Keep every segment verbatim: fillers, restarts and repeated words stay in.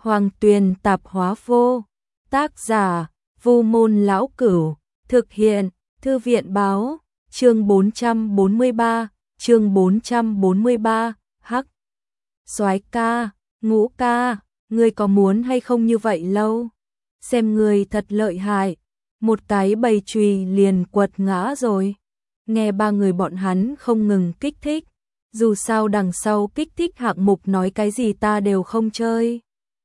Hoàng Tuyền tạp hóa vô. Tác giả, Vu Môn Lão Cửu. Thực hiện, Thư viện báo. Chương bốn trăm bốn mươi ba, chương bốn trăm bốn mươi ba, hắc. Soái ca, Ngũ ca, ngươi có muốn hay không như vậy lâu? Xem ngươi thật lợi hại, một cái bầy chùy liền quật ngã rồi. Nghe ba người bọn hắn không ngừng kích thích, dù sao đằng sau kích thích hạng mục nói cái gì ta đều không chơi.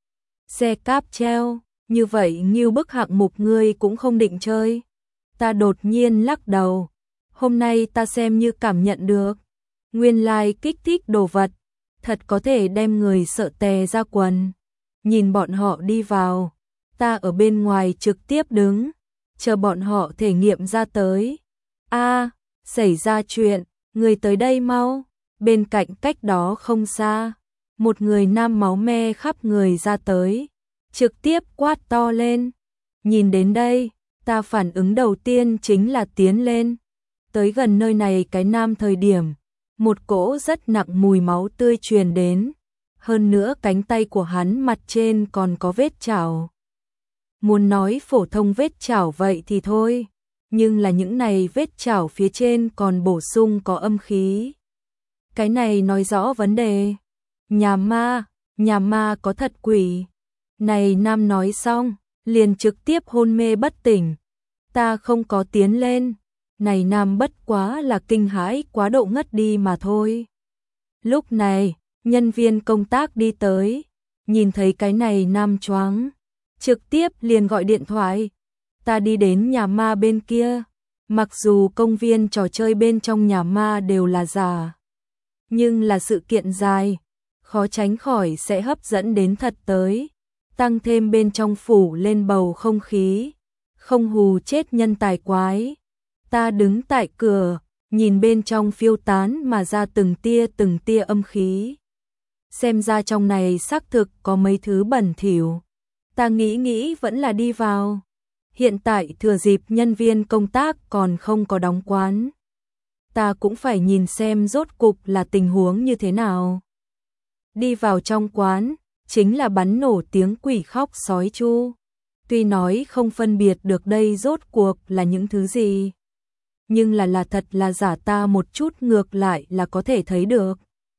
Xe cáp treo, như vậy như bức hạng mục ngươi cũng không định chơi. Ta đột nhiên lắc đầu, hôm nay ta xem như cảm nhận được, nguyên lai kích thích đồ vật, thật có thể đem người sợ tè ra quần. Nhìn bọn họ đi vào, ta ở bên ngoài trực tiếp đứng, chờ bọn họ thể nghiệm ra tới. A, xảy ra chuyện, người tới đây mau. Bên cạnh cách đó không xa, một người nam máu me khắp người ra tới, trực tiếp quát to lên. Nhìn đến đây, ta phản ứng đầu tiên chính là tiến lên. Tới gần nơi này cái nam thời điểm, một cỗ rất nặng mùi máu tươi truyền đến, hơn nữa cánh tay của hắn mặt trên còn có vết chảo. Muốn nói phổ thông vết chảo vậy thì thôi, nhưng là những này vết chảo phía trên còn bổ sung có âm khí. Cái này nói rõ vấn đề. Nhà ma, nhà ma có thật quỷ. Này nam nói xong, liền trực tiếp hôn mê bất tỉnh. Ta không có tiến lên. Này nam bất quá là kinh hãi quá độ ngất đi mà thôi. Lúc này, nhân viên công tác đi tới, nhìn thấy cái này nam choáng, trực tiếp liền gọi điện thoại. Ta đi đến nhà ma bên kia, mặc dù công viên trò chơi bên trong nhà ma đều là giả, nhưng là sự kiện dài, khó tránh khỏi sẽ hấp dẫn đến thật tới, tăng thêm bên trong phủ lên bầu không khí, không hù chết nhân tài quái. Ta đứng tại cửa, nhìn bên trong phiêu tán mà ra từng tia từng tia âm khí. Xem ra trong này xác thực có mấy thứ bẩn thỉu. Ta nghĩ nghĩ vẫn là đi vào. Hiện tại thừa dịp nhân viên công tác còn không có đóng quán, ta cũng phải nhìn xem rốt cục là tình huống như thế nào. Đi vào trong quán, chính là bắn nổ tiếng quỷ khóc sói chu. Tuy nói không phân biệt được đây rốt cuộc là những thứ gì, nhưng là là thật là giả ta một chút ngược lại là có thể thấy được.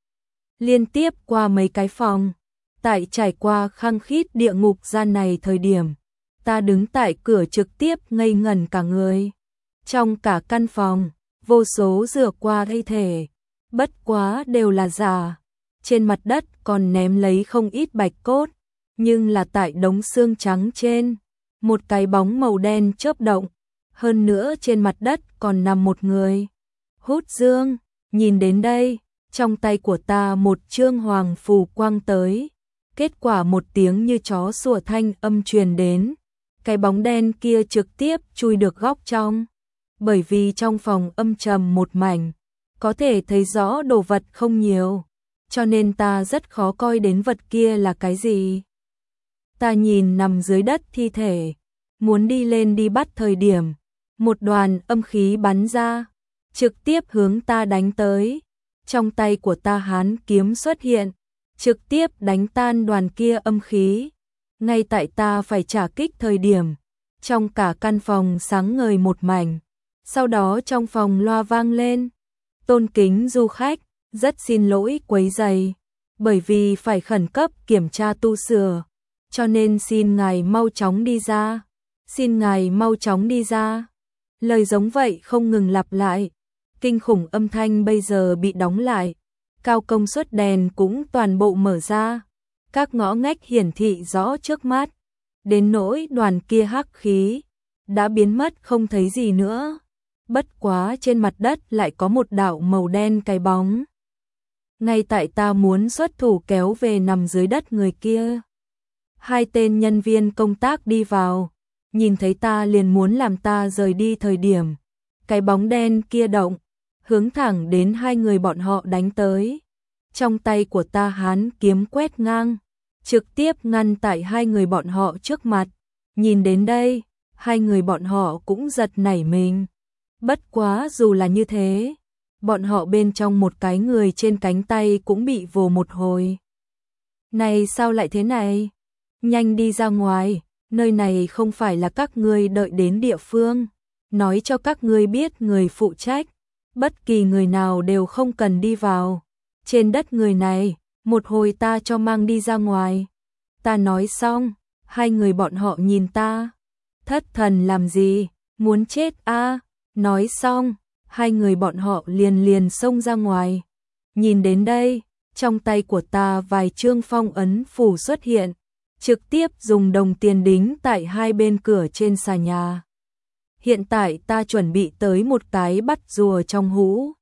Liên tiếp qua mấy cái phòng, tại trải qua khăng khít địa ngục gian này thời điểm, ta đứng tại cửa trực tiếp ngây ngẩn cả người. Trong cả căn phòng, vô số rửa qua thi thể, bất quá đều là giả. Trên mặt đất còn ném lấy không ít bạch cốt, nhưng là tại đống xương trắng trên, một cái bóng màu đen chớp động, hơn nữa trên mặt đất còn nằm một người. Hút dương, nhìn đến đây, trong tay của ta một chương hoàng phù quang tới, kết quả một tiếng như chó sủa thanh âm truyền đến, cái bóng đen kia trực tiếp chui được góc trong. Bởi vì trong phòng âm trầm một mảnh, có thể thấy rõ đồ vật không nhiều, cho nên ta rất khó coi đến vật kia là cái gì. Ta nhìn nằm dưới đất thi thể, muốn đi lên đi bắt thời điểm, một đoàn âm khí bắn ra, trực tiếp hướng ta đánh tới. Trong tay của ta hán kiếm xuất hiện, trực tiếp đánh tan đoàn kia âm khí. Ngay tại ta phải trả kích thời điểm, trong cả căn phòng sáng ngời một mảnh. Sau đó trong phòng loa vang lên, tôn kính du khách, rất xin lỗi quấy rầy, bởi vì phải khẩn cấp kiểm tra tu sửa, cho nên xin ngài mau chóng đi ra, xin ngài mau chóng đi ra. Lời giống vậy không ngừng lặp lại, kinh khủng âm thanh bây giờ bị đóng lại, cao công suất đèn cũng toàn bộ mở ra, các ngõ ngách hiển thị rõ trước mắt, đến nỗi đoàn kia hắc khí đã biến mất không thấy gì nữa. Bất quá trên mặt đất lại có một đạo màu đen cái bóng. Ngay tại ta muốn xuất thủ kéo về nằm dưới đất người kia, hai tên nhân viên công tác đi vào, nhìn thấy ta liền muốn làm ta rời đi thời điểm, cái bóng đen kia động, hướng thẳng đến hai người bọn họ đánh tới. Trong tay của ta hán kiếm quét ngang, trực tiếp ngăn tại hai người bọn họ trước mặt. Nhìn đến đây, hai người bọn họ cũng giật nảy mình. Bất quá dù là như thế, bọn họ bên trong một cái người trên cánh tay cũng bị vồ một hồi. Này sao lại thế này? nhanh đi ra ngoài, nơi này không phải là các ngươi đợi đến địa phương, nói cho các ngươi biết người phụ trách, bất kỳ người nào đều không cần đi vào, trên đất người này, một hồi ta cho mang đi ra ngoài. Ta nói xong, hai người bọn họ nhìn ta, thất thần làm gì, muốn chết a? À? Nói xong, hai người bọn họ liền liền xông ra ngoài. Nhìn đến đây, trong tay của ta vài chương phong ấn phù xuất hiện, trực tiếp dùng đồng tiền đính tại hai bên cửa trên xà nhà. Hiện tại ta chuẩn bị tới một cái bắt rùa trong hũ.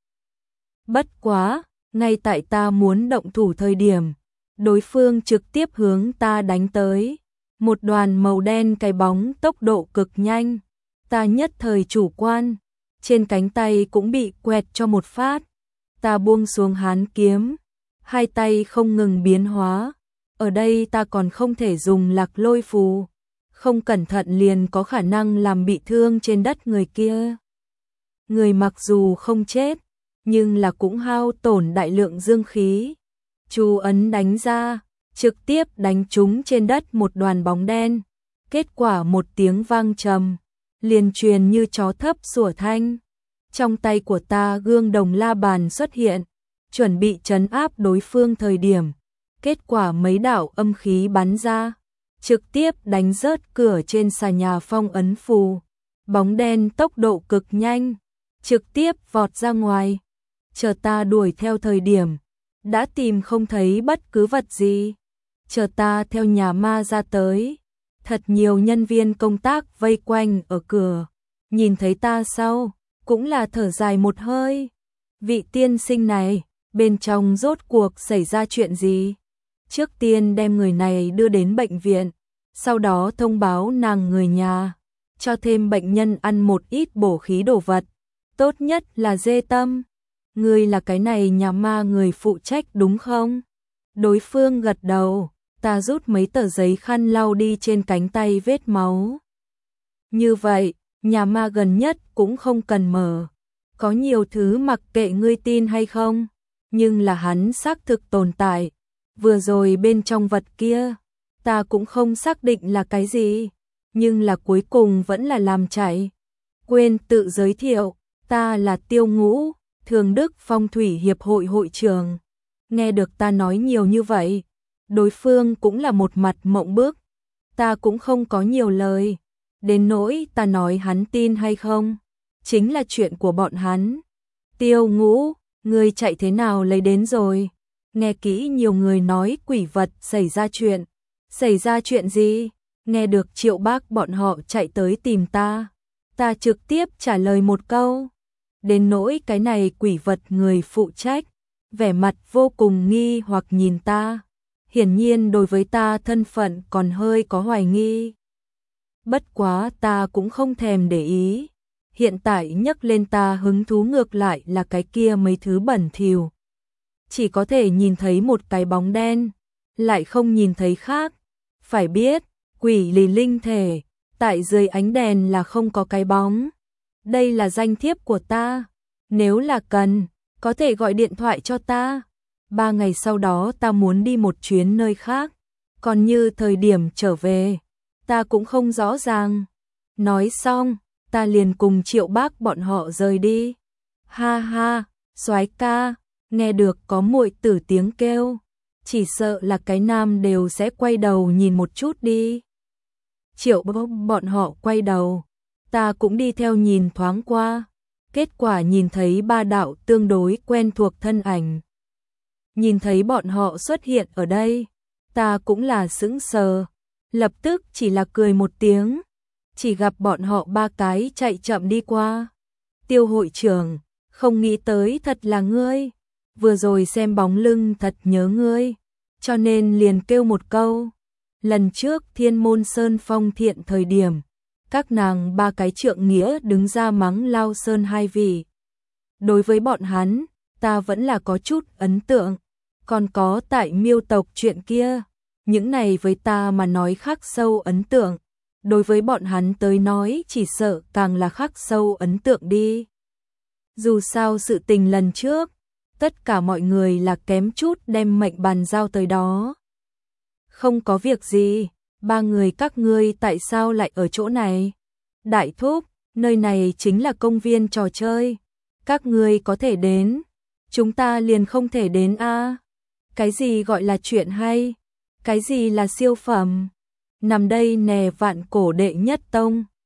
Bất quá, ngay tại ta muốn động thủ thời điểm, đối phương trực tiếp hướng ta đánh tới. Một đoàn màu đen cái bóng tốc độ cực nhanh, ta nhất thời chủ quan, trên cánh tay cũng bị quẹt cho một phát. Ta buông xuống hán kiếm, hai tay không ngừng biến hóa. Ở đây ta còn không thể dùng lạc lôi phù, không cẩn thận liền có khả năng làm bị thương trên đất người kia. Người mặc dù không chết, nhưng là cũng hao tổn đại lượng dương khí. Chú ấn đánh ra, trực tiếp đánh trúng trên đất một đoàn bóng đen. Kết quả một tiếng vang trầm, liền truyền như chó thấp sủa thanh. Trong tay của ta gương đồng la bàn xuất hiện, chuẩn bị trấn áp đối phương thời điểm. Kết quả mấy đạo âm khí bắn ra, trực tiếp đánh rớt cửa trên xà nhà phong ấn phù. Bóng đen tốc độ cực nhanh, trực tiếp vọt ra ngoài. Chờ ta đuổi theo thời điểm, đã tìm không thấy bất cứ vật gì. Chờ ta theo nhà ma ra tới, thật nhiều nhân viên công tác vây quanh ở cửa, nhìn thấy ta sau, cũng là thở dài một hơi. Vị tiên sinh này, bên trong rốt cuộc xảy ra chuyện gì? Trước tiên đem người này đưa đến bệnh viện, sau đó thông báo nàng người nhà, cho thêm bệnh nhân ăn một ít bổ khí đồ vật, tốt nhất là dê tâm. Ngươi là cái này nhà ma người phụ trách đúng không? Đối phương gật đầu, ta rút mấy tờ giấy khăn lau đi trên cánh tay vết máu. Như vậy, nhà ma gần nhất cũng không cần mở. Có nhiều thứ mặc kệ ngươi tin hay không, nhưng là hắn xác thực tồn tại. Vừa rồi bên trong vật kia, ta cũng không xác định là cái gì, nhưng là cuối cùng vẫn là làm chạy. Quên tự giới thiệu, ta là Tiêu Ngũ, Thường Đức Phong Thủy Hiệp hội hội trưởng. Nghe được ta nói nhiều như vậy, đối phương cũng là một mặt mộng bức. Ta cũng không có nhiều lời, đến nỗi ta nói hắn tin hay không, chính là chuyện của bọn hắn. Tiêu Ngũ, ngươi chạy thế nào lấy đến rồi? Nghe kỹ, nhiều người nói quỷ vật xảy ra chuyện. Xảy ra chuyện gì? Nghe được Triệu Bác bọn họ chạy tới tìm ta, ta trực tiếp trả lời một câu. Đến nỗi cái này quỷ vật người phụ trách, vẻ mặt vô cùng nghi hoặc nhìn ta, hiển nhiên đối với ta thân phận còn hơi có hoài nghi. Bất quá ta cũng không thèm để ý, hiện tại nhắc lên ta hứng thú ngược lại là cái kia mấy thứ bẩn thỉu. Chỉ có thể nhìn thấy một cái bóng đen, lại không nhìn thấy khác. Phải biết, quỷ lì linh thể, tại dưới ánh đèn là không có cái bóng. Đây là danh thiếp của ta, nếu là cần, có thể gọi điện thoại cho ta. Ba ngày sau đó ta muốn đi một chuyến nơi khác, còn như thời điểm trở về, ta cũng không rõ ràng. Nói xong, ta liền cùng Triệu Bác bọn họ rời đi. Ha ha, soái ca, nghe được có muội tử tiếng kêu, chỉ sợ là cái nam đều sẽ quay đầu nhìn một chút đi. Triệu Bác bọn họ quay đầu, ta cũng đi theo nhìn thoáng qua, kết quả nhìn thấy ba đạo tương đối quen thuộc thân ảnh. Nhìn thấy bọn họ xuất hiện ở đây, ta cũng là sững sờ, lập tức chỉ là cười một tiếng, chỉ gặp bọn họ ba cái chạy chậm đi qua. Tiêu hội trưởng, không nghĩ tới thật là ngươi, vừa rồi xem bóng lưng thật nhớ ngươi, cho nên liền kêu một câu. Lần trước Thiên Môn Sơn phong thiện thời điểm, các nàng ba cái trượng nghĩa đứng ra mắng Lao Sơn hai vị. Đối với bọn hắn, ta vẫn là có chút ấn tượng, còn có tại Miêu tộc chuyện kia, những này với ta mà nói khắc sâu ấn tượng, đối với bọn hắn tới nói chỉ sợ càng là khắc sâu ấn tượng đi. Dù sao sự tình lần trước, tất cả mọi người là kém chút đem mệnh bàn giao tới đó. Không có việc gì, ba người các ngươi tại sao lại ở chỗ này? Đại thúc, nơi này chính là công viên trò chơi. Các ngươi có thể đến, chúng ta liền không thể đến a. Cái gì gọi là chuyện hay? Cái gì là siêu phẩm? Nằm đây nè vạn cổ đệ nhất tông.